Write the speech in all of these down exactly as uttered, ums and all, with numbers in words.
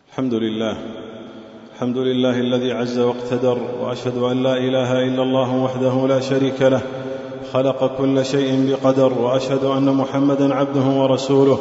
الحمد لله الحمد لله الذي عز واقتدر، وأشهد أن لا إله إلا الله وحده لا شريك له خلق كل شيء بقدر، وأشهد أن محمدا عبده ورسوله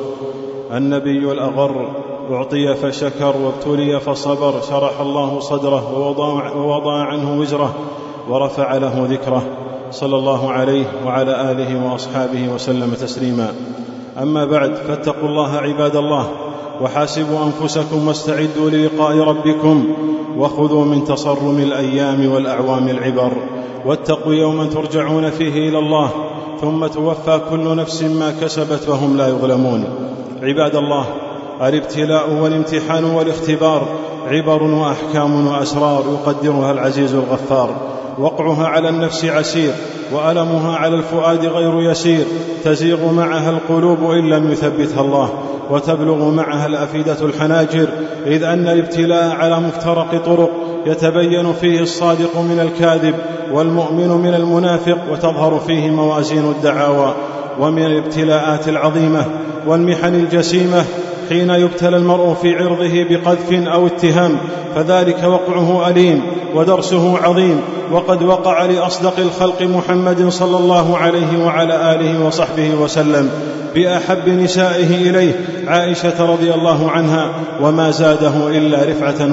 النبي الأغر، أعطي فشكر وابتلي فصبر، شرح الله صدره ووضع عنه وزره ورفع له ذكره، صلى الله عليه وعلى آله وأصحابه وسلم تسليما. أما بعد، فاتقوا الله عباد الله، وحاسبوا أنفسكم واستعدوا للقاء ربكم، وخذوا من تصرم الأيام والأعوام العبر، واتقوا يوما ترجعون فيه إلى الله ثم توفى كل نفس ما كسبت وهم لا يظلمون. عباد الله، الابتلاء والامتحان والاختبار عبر وأحكام وأسرار يقدرها العزيز الغفار، وقعها على النفس عسير، وألمها على الفؤاد غير يسير، تزيغ معها القلوب إن لم يثبتها الله، وتبلغ معها الأفئدة الحناجر، إذ أن الابتلاء على مفترق طرق يتبين فيه الصادق من الكاذب والمؤمن من المنافق، وتظهر فيه موازين الدعاوى. ومن الابتلاءات العظيمة والمحن الجسيمة حين يبتلى المرء في عرضه بقذف أو اتهام، فذلك وقعه أليم ودرسه عظيم، وقد وقع لأصدق الخلق محمد صلى الله عليه وعلى آله وصحبه وسلم بأحب نسائه إليه عائشة رضي الله عنها، وما زاده إلا رفعة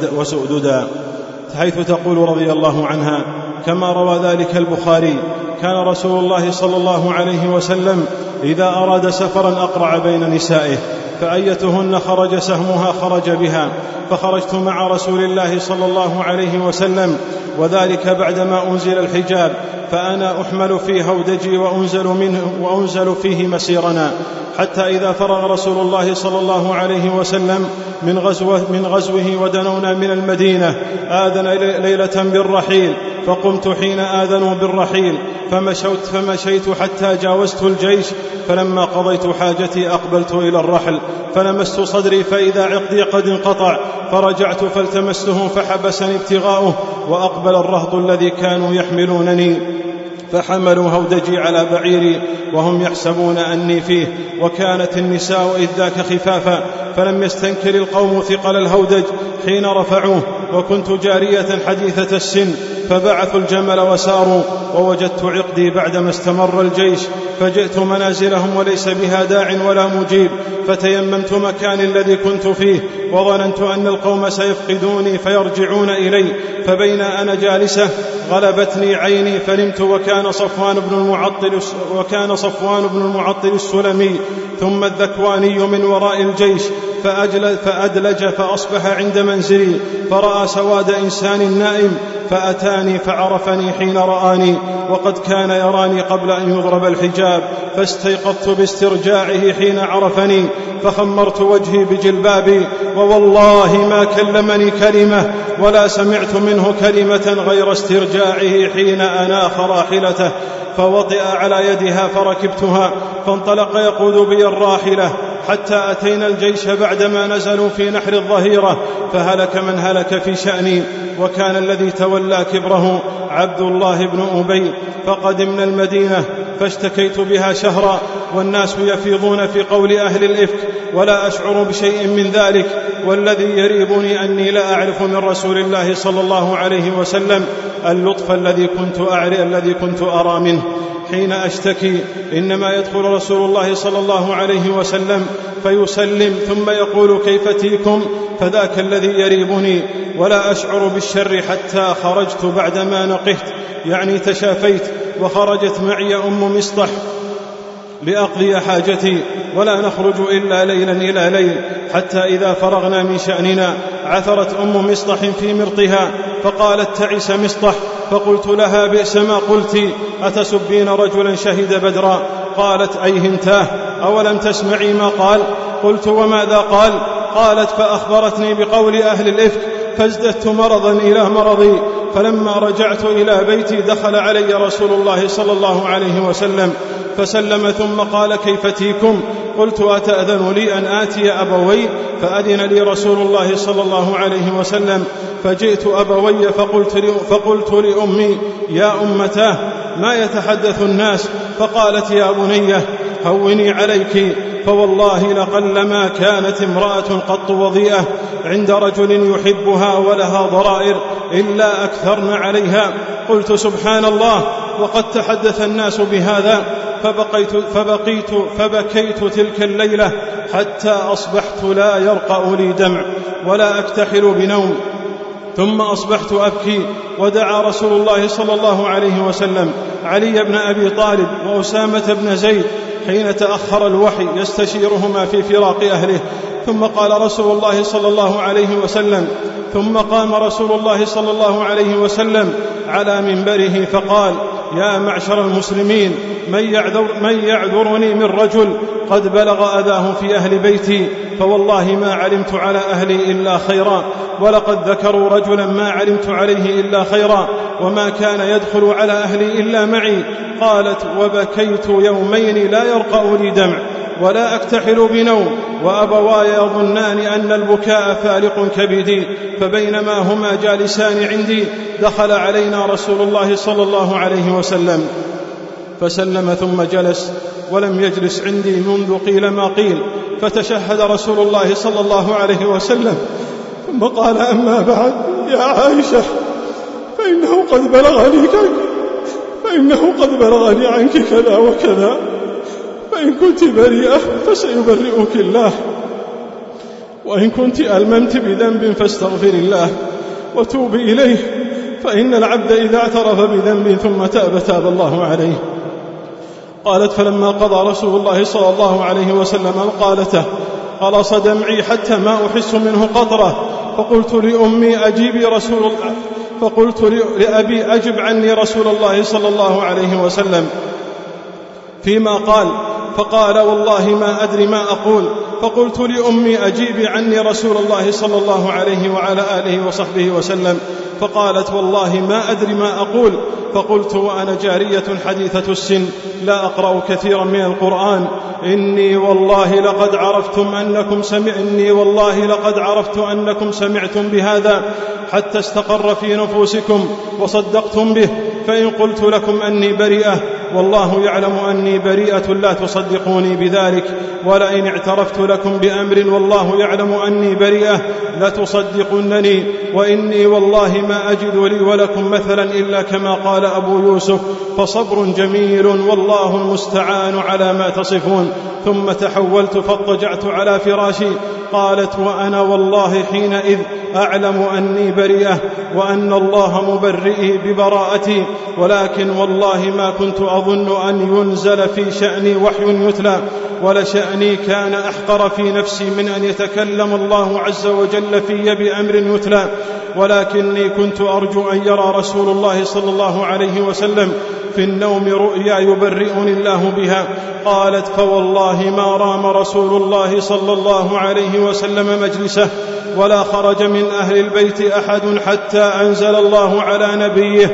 وسؤددا، حيث تقول رضي الله عنها كما روى ذلك البخاري: كان رسول الله صلى الله عليه وسلم إذا أراد سفرا أقرع بين نسائه، فأيتهن خرج سهمها خرج بها، فخرجت مع رسول الله صلى الله عليه وسلم، وذلك بعدما أنزل الحجاب، فأنا أحمل في هودجي وأنزل, منه وأنزل فيه مسيرنا، حتى إذا فرغ رسول الله صلى الله عليه وسلم من غزوه, من غزوه ودنونا من المدينة آذن ليلة بالرحيل، فقمت حين آذنوا بالرحيل، فمشيت, فمشيت حتى جاوزت الجيش، فلما قضيت حاجتي أقبلت إلى الرحل، فلمست صدري فإذا عقدي قد انقطع، فرجعت فالتمسته فحبسني ابتغاؤه، وأقبل الرهط الذي كانوا يحملونني فحملوا هودجي على بعيري وهم يحسبون أني فيه، وكانت النساء إذ ذاك خفافا، فلم يستنكر القوم ثقل الهودج حين رفعوه، وكنت جارية حديثة السن، فبعثوا الجمل وساروا، ووجدت عقدي بعدما استمر الجيش، فجئت منازلهم وليس بها داع ولا مجيب، فتيممت مكان الذي كنت فيه، وظننت أن القوم سيفقدوني فيرجعون إلي، فبين أنا جالسة غلبتني عيني فنمت، وكان صفوان بن المعطل, وكان صفوان بن المعطل السلمي ثم الذكواني من وراء الجيش، فأدلج فأصبح عند منزلي، فرأى سواد إنسان نائم، فأتاني فعرفني حين رآني، وقد كان يراني قبل أن يضرب الحجاب، فاستيقظت باسترجاعه حين عرفني، فخمرت وجهي بجلبابي، ووالله ما كلمني كلمة ولا سمعت منه كلمة غير استرجاعه حين أناخ راحلته، فوطئ على يدها فركبتها، فانطلق يقود بي الراحلة حتى أتينا الجيش بعدما نزلوا في نحر الظهيرة، فهلك من هلك في شأني، وكان الذي تولى كبره عبد الله بن أبي، فقدمنا المدينة فاشتكيت بها شهرا، والناس يفيضون في قول أهل الإفك، ولا أشعر بشيء من ذلك، والذي يريبني أني لا أعرف من رسول الله صلى الله عليه وسلم اللطف الذي كنت أعرف الذي كنت أرى منه حين أشتكي، إنما يدخل رسول الله صلى الله عليه وسلم فيسلم ثم يقول كيف تيكم، فذاك الذي يريبني، ولا أشعر بالشر حتى خرجت بعدما نقحت، يعني تشافيت، وخرجت معي أم مصطح لأقضي حاجتي، ولا نخرج إلا ليلا إلى ليل، حتى إذا فرغنا من شأننا عثرت أم مصطح في مرطها، فقالت تعس مصطح، فقلت لها بئس ما قلت، أتسبين رجلا شهد بدرا؟ قالت أيهنتاه، أولم تسمعي ما قال؟ قلت وماذا قال؟ قالت فأخبرتني بقول أهل الإفك، فازددت مرضا إلى مرضي، فلما رجعت إلى بيتي دخل علي رسول الله صلى الله عليه وسلم فسلم، ثم قال كيف تيكم؟ قلت أتأذن لي أن آتي أبوي؟ فأذن لي رسول الله صلى الله عليه وسلم، فجئت أبوي فقلت, فقلت لأمي يا أمتاه ما يتحدث الناس؟ فقالت يا بنية هوني عليك، فوالله لقلما كانت امرأة قط وضيئة عند رجل يحبها ولها ضرائر إلا أكثرن عليها. قلت سبحان الله، وقد تحدث الناس بهذا، فبقيت فبقيت فبكيت تلك الليلة حتى أصبحت لا يرقأ لي دمع ولا أكتحل بنوم. ثم أصبحت أبكي، ودعا رسول الله صلى الله عليه وسلم علي بن أبي طالب وأسامة بن زيد حين تأخر الوحي يستشيرهما في فراق أهله. ثم قال رسول الله صلى الله عليه وسلم ثم قام رسول الله صلى الله عليه وسلم على منبره فقال: يا معشر المسلمين، من, يعذر من يعذرني من رجل قد بلغ أذاه في أهل بيتي، فوالله ما علمت على أهلي إلا خيرا، ولقد ذكروا رجلا ما علمت عليه إلا خيرا، وما كان يدخل على أهلي إلا معي. قالت: وبكيت يومين لا يرقأ لي دمع ولا أكتحل بنوم، وأبواي يظنان أن البكاء فالق كبدي. فبينما هما جالسان عندي دخل علينا رسول الله صلى الله عليه وسلم فسلم ثم جلس، ولم يجلس عندي منذ قيل ما قيل، فتشهد رسول الله صلى الله عليه وسلم ثم قال: أما بعد يا عائشة، فإنه قد بلغني فإنه قد بلغني عنك كذا وكذا، فإن كنت بريئة فسيبرئك الله، وإن كنت ألممت بذنب فاستغفر الله وتوب إليه، فإن العبد إذا اعترف بذنب ثم تاب تاب الله عليه. قالت: فلما قضى رسول الله صلى الله عليه وسلم قالته قلص دمعي حتى ما أحس منه قطرة، فقلت لأمي أجيبي رسول الله فقلت لأبي أجب عني رسول الله صلى الله عليه وسلم فيما قال، فقال: والله ما أدري ما أقول. فقلت لأمي أجيبي عني رسول الله صلى الله عليه وعلى آله وصحبه وسلم، فقالت: والله ما أدري ما أقول. فقلت وأنا جارية حديثة السن لا أقرأ كثيرا من القرآن: إني والله لقد عرفتم أنكم سمعني والله لقد عرفت أنكم سمعتم بهذا حتى استقر في نفوسكم وصدقتم به، فإن قلت لكم أني بريئة والله يعلم أني بريئة لا تصدقوني بذلك، ولئن اعترفت لكم بأمر والله يعلم أني بريئة لتصدقنني، وإني والله ما أجد لي ولكم مثلا إلا كما قال أبو يوسف، فصبر جميل والله المستعان على ما تصفون. ثم تحولت فاضطجعت على فراشي. قالت: وأنا والله حينئذ أعلم أني بريئة وأن الله مبرئي ببراءتي، ولكن والله ما كنت أظن أن ينزل في شأني وحي يتلى، ولشأني كان أحقر في نفسي من أن يتكلم الله عز وجل في بأمر يتلى، ولكني كنت أرجو أن يرى رسول الله صلى الله عليه وسلم في النوم رؤيا يبرئني الله بها. قالت: فوالله ما رام رسول الله صلى الله عليه وسلم مجلسه ولا خرج من أهل البيت أحد حتى أنزل الله على نبيه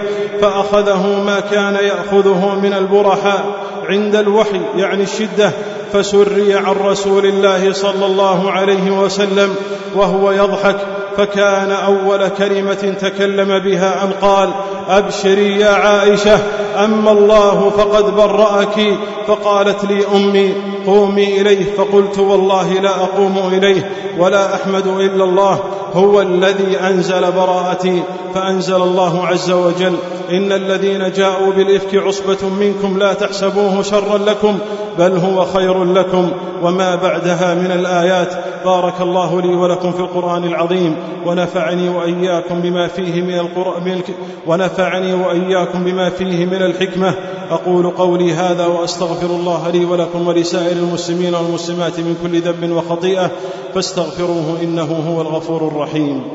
فأخذه ما كان يأخذه من البرحاء عند الوحي يعني الشدة، فسري عن رسول الله صلى الله عليه وسلم وهو يضحك، فكان أول كلمة تكلم بها أن قال: أبشري يا عائشة، أما الله فقد برأك. فقالت لي أمي: قومي إليه. فقلت: والله لا أقوم إليه ولا أحمد إلا الله، هو الذي أنزل براءتي. فأنزل الله عز وجل: إن الذين جاءوا بالإفك عصبة منكم لا تحسبوه شرا لكم بل هو خير لكم، وما بعدها من الآيات. بارك الله لي ولكم في القرآن العظيم، ونفعني وإياكم بما فيه من القرآن ونفعني وإياكم بما فيه من الحكمة. أقول قولي هذا وأستغفر الله لي ولكم ولسائر المسلمين والمسلمات من كل ذنب وخطيئة، فاستغفروه إنه هو الغفور الرحيم.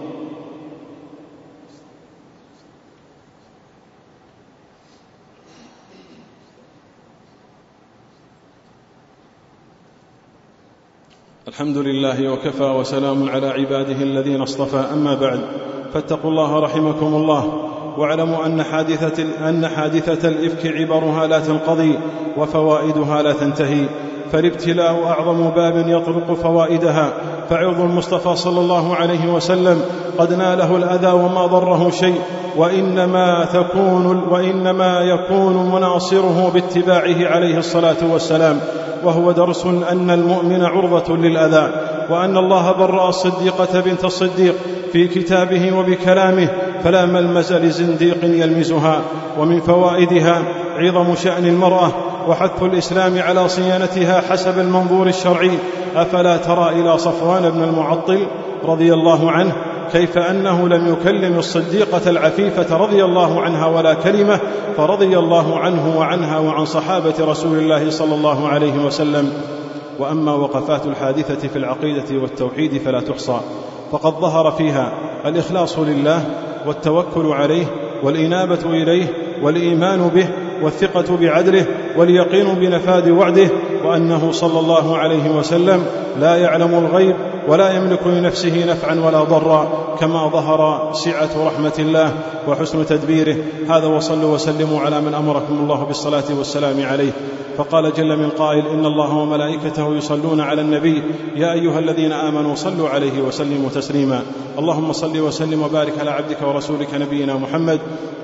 الحمد لله وكفى، وسلام على عباده الذين اصطفى، أما بعد، فاتقوا الله رحمكم الله، واعلموا أن حادثة, أن حادثة الإفك عبرها لا تنقضي وفوائدها لا تنتهي، فالابتلاء أعظم باب يطرق فوائدها، فعرض المصطفى صلى الله عليه وسلم قد ناله الأذى وما ضره شيء، وإنما, تكون وإنما يكون مناصره باتباعه عليه الصلاة والسلام، وهو درس أن المؤمن عرضة للأذى، وأن الله برأ الصديقة بنت الصديق في كتابه وبكلامه فلا ملمز لزنديق يلمزها. ومن فوائدها عظم شأن المرأة وحث الإسلام على صيانتها حسب المنظور الشرعي. أفلا ترى إلى صفوان بن المعطل رضي الله عنه كيف أنه لم يكلم الصديقة العفيفة رضي الله عنها ولا كلمة، فرضي الله عنه وعنها وعن صحابة رسول الله صلى الله عليه وسلم. وأما وقفات الحادثة في العقيدة والتوحيد فلا تحصى، فقد ظهر فيها الإخلاص لله والتوكل عليه والإنابة إليه والإيمان به والثقة بعدله واليقين بنفاذ وعده، وأنه صلى الله عليه وسلم لا يعلم الغيب ولا يملك لنفسه نفعا ولا ضرا، كما ظهر سعة رحمة الله وحسن تدبيره. هذا وصلوا وسلموا على من أمركم الله بالصلاة والسلام عليه. فقال جل من قائل: إن الله وملائكته يصلون على النبي يا أيها الذين آمنوا صلوا عليه وسلموا تسليما. اللهم صل وسلم وبارك على عبدك ورسولك نبينا محمد،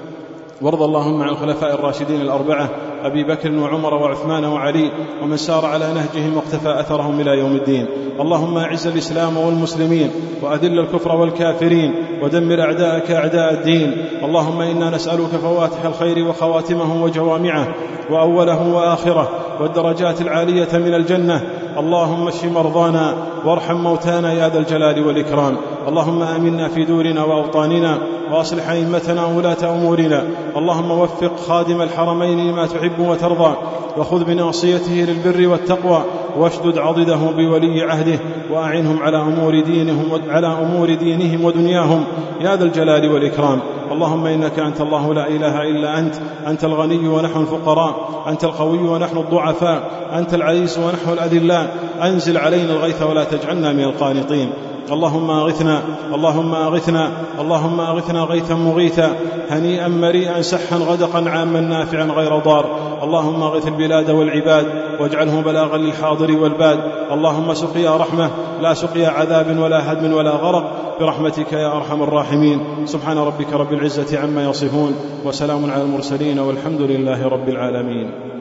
وارض اللهم عن الخلفاء الراشدين الأربعة أبي بكر وعمر وعثمان وعلي ومن سار على نهجهم واقتفى أثرهم إلى يوم الدين. اللهم أعز الإسلام والمسلمين وأذل الكفر والكافرين ودمر أعداءك أعداء الدين. اللهم إنا نسألك فواتح الخير وخواتمه وجوامعه وأوله وآخره والدرجات العالية من الجنة. اللهم اشف مرضانا وارحم موتانا يا ذا الجلال والإكرام. اللهم آمنا في دورنا وأوطاننا وأصلح أئمتنا وولاة أمورنا. اللهم وفق خادم الحرمين لما تحب وترضى، وخذ بناصيته للبر والتقوى، واشدد عضده بولي عهده، وأعنهم على أمور دينهم, على أمور دينهم ودنياهم يا ذا الجلال والإكرام. اللهم إنك أنت الله لا إله إلا أنت، أنت الغني ونحن الفقراء، أنت القوي ونحن الضعفاء، أنت العزيز ونحن الأذلاء. أنزل علينا الغيث ولا تجعلنا من القانطين. اللهم أغثنا اللهم أغثنا اللهم أغثنا غيثا مغيثا هنيئا مريئا سحا غدقا عاما نافعا غير ضار. اللهم أغث البلاد والعباد واجعله بلاغا للحاضر والباد. اللهم سقيا رحمة لا سقيا عذاب ولا هدم ولا غرق برحمتك يا أرحم الراحمين. سبحان ربك رب العزة عما يصفون وسلام على المرسلين والحمد لله رب العالمين.